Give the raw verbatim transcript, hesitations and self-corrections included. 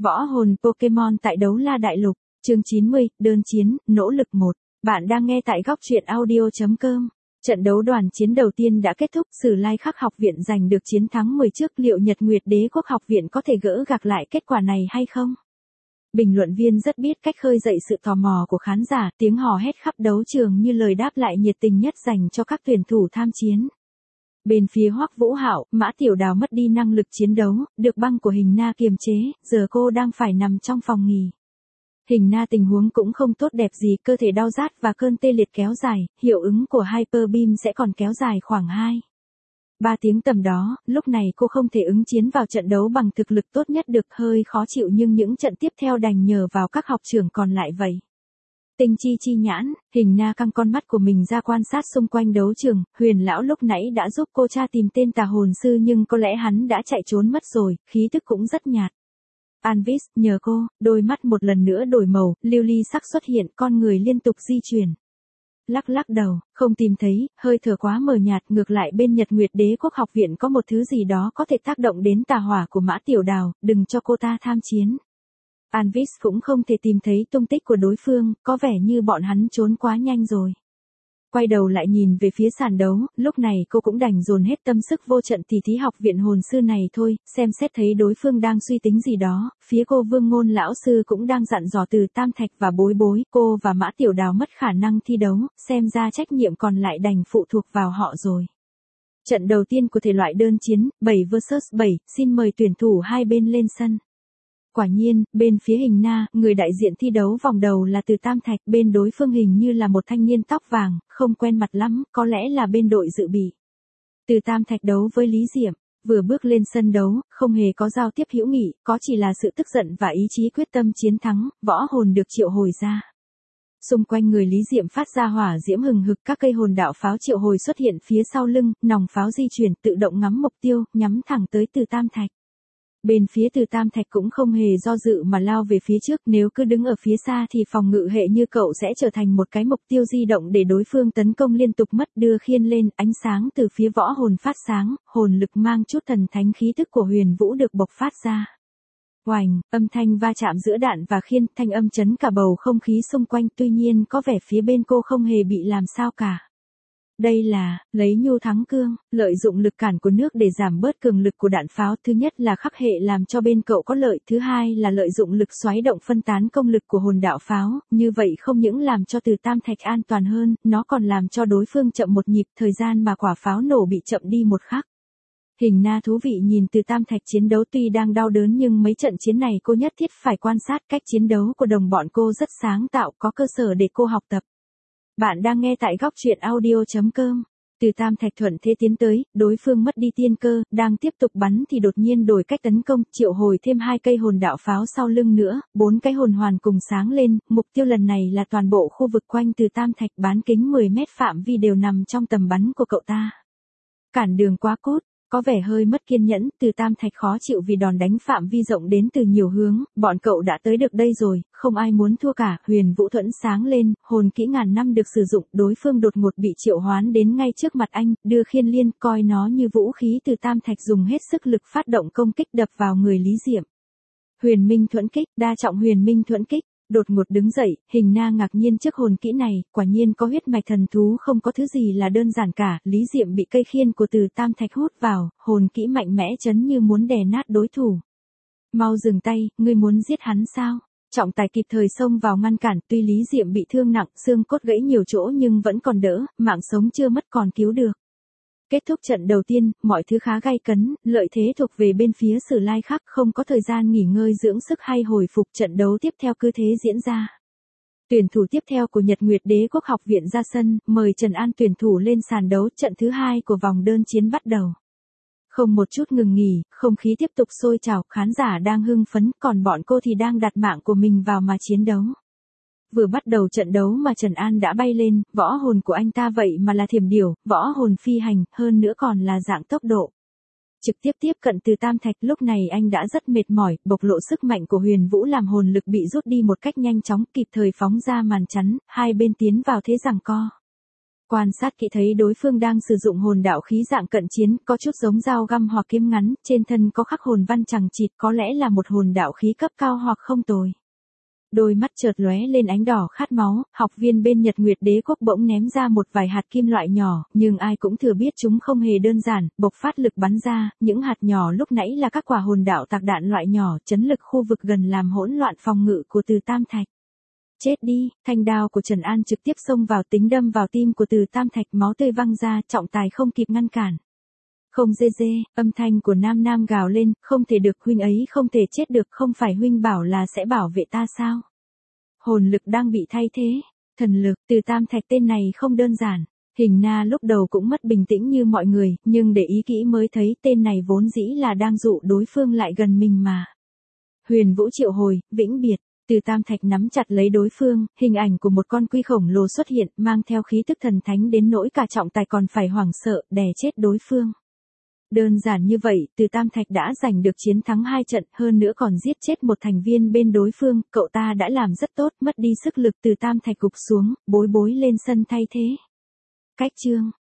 Võ hồn Pokemon tại Đấu La Đại Lục, chương chín mươi, đơn chiến, nỗ lực một. Bạn đang nghe tại góc truyện audio chấm com. Trận đấu đoàn chiến đầu tiên đã kết thúc, Sử Lai Khắc học viện giành được chiến thắng mười trước, liệu Nhật Nguyệt Đế quốc học viện có thể gỡ gạc lại kết quả này hay không? Bình luận viên rất biết cách khơi dậy sự tò mò của khán giả, tiếng hò hét khắp đấu trường như lời đáp lại nhiệt tình nhất dành cho các tuyển thủ tham chiến. Bên phía Hoắc Vũ Hạo, Mã Tiểu Đào mất đi năng lực chiến đấu, được băng của Hình Na kiềm chế, giờ cô đang phải nằm trong phòng nghỉ. Hình Na tình huống cũng không tốt đẹp gì, cơ thể đau rát và cơn tê liệt kéo dài, hiệu ứng của Hyper Beam sẽ còn kéo dài khoảng hai ba tiếng tầm đó, lúc này cô không thể ứng chiến vào trận đấu bằng thực lực tốt nhất được, hơi khó chịu, nhưng những trận tiếp theo đành nhờ vào các học trưởng còn lại vậy. Tinh chi chi nhãn, Hình Na căng con mắt của mình ra quan sát xung quanh đấu trường, Huyền lão lúc nãy đã giúp cô tra tìm tên tà hồn sư nhưng có lẽ hắn đã chạy trốn mất rồi, khí tức cũng rất nhạt. Anvis, nhờ cô, đôi mắt một lần nữa đổi màu, lưu ly sắc xuất hiện, con người liên tục di chuyển. Lắc lắc đầu, không tìm thấy, hơi thở quá mờ nhạt, ngược lại bên Nhật Nguyệt Đế quốc học viện có một thứ gì đó có thể tác động đến tà hỏa của Mã Tiểu Đào, đừng cho cô ta tham chiến. Anvis cũng không thể tìm thấy tung tích của đối phương, có vẻ như bọn hắn trốn quá nhanh rồi. Quay đầu lại nhìn về phía sàn đấu, lúc này cô cũng đành dồn hết tâm sức vô trận tỉ thí học viện hồn sư này thôi, xem xét thấy đối phương đang suy tính gì đó, phía cô Vương Ngôn lão sư cũng đang dặn dò Từ Tam Thạch và Bối Bối, cô và Mã Tiểu Đào mất khả năng thi đấu, xem ra trách nhiệm còn lại đành phụ thuộc vào họ rồi. Trận đầu tiên của thể loại đơn chiến, bảy versus bảy, xin mời tuyển thủ hai bên lên sân. Quả nhiên, bên phía Hình Na, người đại diện thi đấu vòng đầu là Từ Tam Thạch, bên đối phương hình như là một thanh niên tóc vàng, không quen mặt lắm, có lẽ là bên đội dự bị. Từ Tam Thạch đấu với Lý Diệm, vừa bước lên sân đấu, không hề có giao tiếp hữu nghị, có chỉ là sự tức giận và ý chí quyết tâm chiến thắng, võ hồn được triệu hồi ra. Xung quanh người Lý Diệm phát ra hỏa diễm hừng hực, các cây hồn đạo pháo triệu hồi xuất hiện phía sau lưng, nòng pháo di chuyển, tự động ngắm mục tiêu, nhắm thẳng tới Từ Tam Thạch. Bên phía Từ Tam Thạch cũng không hề do dự mà lao về phía trước, nếu cứ đứng ở phía xa thì phòng ngự hệ như cậu sẽ trở thành một cái mục tiêu di động để đối phương tấn công liên tục mất. Đưa khiên lên, ánh sáng từ phía võ hồn phát sáng, hồn lực mang chút thần thánh khí tức của Huyền Vũ được bộc phát ra. Oành, âm thanh va chạm giữa đạn và khiên, thanh âm chấn cả bầu không khí xung quanh, tuy nhiên có vẻ phía bên cô không hề bị làm sao cả. Đây là, lấy nhu thắng cương, lợi dụng lực cản của nước để giảm bớt cường lực của đạn pháo, thứ nhất là khắc hệ làm cho bên cậu có lợi, thứ hai là lợi dụng lực xoáy động phân tán công lực của hồn đạo pháo, như vậy không những làm cho Từ Tam Thạch an toàn hơn, nó còn làm cho đối phương chậm một nhịp, thời gian mà quả pháo nổ bị chậm đi một khắc. Hình Na thú vị nhìn Từ Tam Thạch chiến đấu, tuy đang đau đớn nhưng mấy trận chiến này cô nhất thiết phải quan sát cách chiến đấu của đồng bọn cô rất sáng tạo, có cơ sở để cô học tập. Bạn đang nghe tại góc truyện audio chấm com. Từ Tam Thạch thuận thế tiến tới, đối phương mất đi tiên cơ, đang tiếp tục bắn thì đột nhiên đổi cách tấn công, triệu hồi thêm hai cây hồn đạo pháo sau lưng nữa, bốn cái hồn hoàn cùng sáng lên, mục tiêu lần này là toàn bộ khu vực quanh Từ Tam Thạch, bán kính mười mét phạm vi đều nằm trong tầm bắn của cậu ta. Cản đường quá cốt. Có vẻ hơi mất kiên nhẫn, Từ Tam Thạch khó chịu vì đòn đánh phạm vi rộng đến từ nhiều hướng, bọn cậu đã tới được đây rồi, không ai muốn thua cả. Huyền Vũ thuẫn sáng lên, hồn kỹ ngàn năm được sử dụng, đối phương đột ngột bị triệu hoán đến ngay trước mặt anh, đưa khiên liên, coi nó như vũ khí. Từ Tam Thạch dùng hết sức lực phát động công kích đập vào người Lý Diệm. Huyền Minh thuẫn kích, đa trọng Huyền Minh thuẫn kích. Đột ngột đứng dậy, Hình Na ngạc nhiên trước hồn kỹ này, quả nhiên có huyết mạch thần thú, không có thứ gì là đơn giản cả. Lý Diệm bị cây khiên của Từ Tam Thạch hút vào, hồn kỹ mạnh mẽ chấn như muốn đè nát đối thủ. Mau dừng tay, ngươi muốn giết hắn sao? Trọng tài kịp thời xông vào ngăn cản, tuy Lý Diệm bị thương nặng, xương cốt gãy nhiều chỗ nhưng vẫn còn đỡ, mạng sống chưa mất còn cứu được. Kết thúc trận đầu tiên, mọi thứ khá gay cấn, lợi thế thuộc về bên phía Sử Lai Khắc, không có thời gian nghỉ ngơi dưỡng sức hay hồi phục, trận đấu tiếp theo cứ thế diễn ra. Tuyển thủ tiếp theo của Nhật Nguyệt Đế quốc học viện ra sân, mời Trần An tuyển thủ lên sàn đấu, trận thứ hai của vòng đơn chiến bắt đầu. Không một chút ngừng nghỉ, không khí tiếp tục sôi trào, khán giả đang hưng phấn, còn bọn cô thì đang đặt mạng của mình vào mà chiến đấu. Vừa bắt đầu trận đấu mà Trần An đã bay lên, võ hồn của anh ta vậy mà là thiểm điểu, võ hồn phi hành, hơn nữa còn là dạng tốc độ. Trực tiếp tiếp cận Từ Tam Thạch, lúc này anh đã rất mệt mỏi, bộc lộ sức mạnh của Huyền Vũ làm hồn lực bị rút đi một cách nhanh chóng, kịp thời phóng ra màn chắn, hai bên tiến vào thế giằng co. Quan sát kỹ thấy đối phương đang sử dụng hồn đạo khí dạng cận chiến, có chút giống dao găm hoặc kiếm ngắn, trên thân có khắc hồn văn chằng chịt, có lẽ là một hồn đạo khí cấp cao hoặc không tồi. Đôi mắt chợt lóe lên ánh đỏ khát máu, học viên bên Nhật Nguyệt Đế quốc bỗng ném ra một vài hạt kim loại nhỏ, nhưng ai cũng thừa biết chúng không hề đơn giản, bộc phát lực bắn ra, những hạt nhỏ lúc nãy là các quả hồn đạo tạc đạn loại nhỏ, chấn lực khu vực gần làm hỗn loạn phòng ngự của Từ Tam Thạch. Chết đi, thanh đao của Trần An trực tiếp xông vào tính đâm vào tim của Từ Tam Thạch, máu tươi văng ra, trọng tài không kịp ngăn cản. Không dê dê, âm thanh của Nam Nam gào lên, không thể được, huynh ấy không thể chết được, không phải huynh bảo là sẽ bảo vệ ta sao? Hồn lực đang bị thay thế, thần lực, Từ Tam Thạch tên này không đơn giản. Hình Na lúc đầu cũng mất bình tĩnh như mọi người, nhưng để ý kỹ mới thấy tên này vốn dĩ là đang dụ đối phương lại gần mình mà. Huyền Vũ triệu hồi, vĩnh biệt. Từ Tam Thạch nắm chặt lấy đối phương, hình ảnh của một con quy khổng lồ xuất hiện, mang theo khí tức thần thánh đến nỗi cả trọng tài còn phải hoảng sợ, đè chết đối phương. Đơn giản như vậy, Từ Tam Thạch đã giành được chiến thắng hai trận, hơn nữa còn giết chết một thành viên bên đối phương, cậu ta đã làm rất tốt, mất đi sức lực. Từ Tam Thạch gục xuống, bối bối lên sân thay thế. Cách chương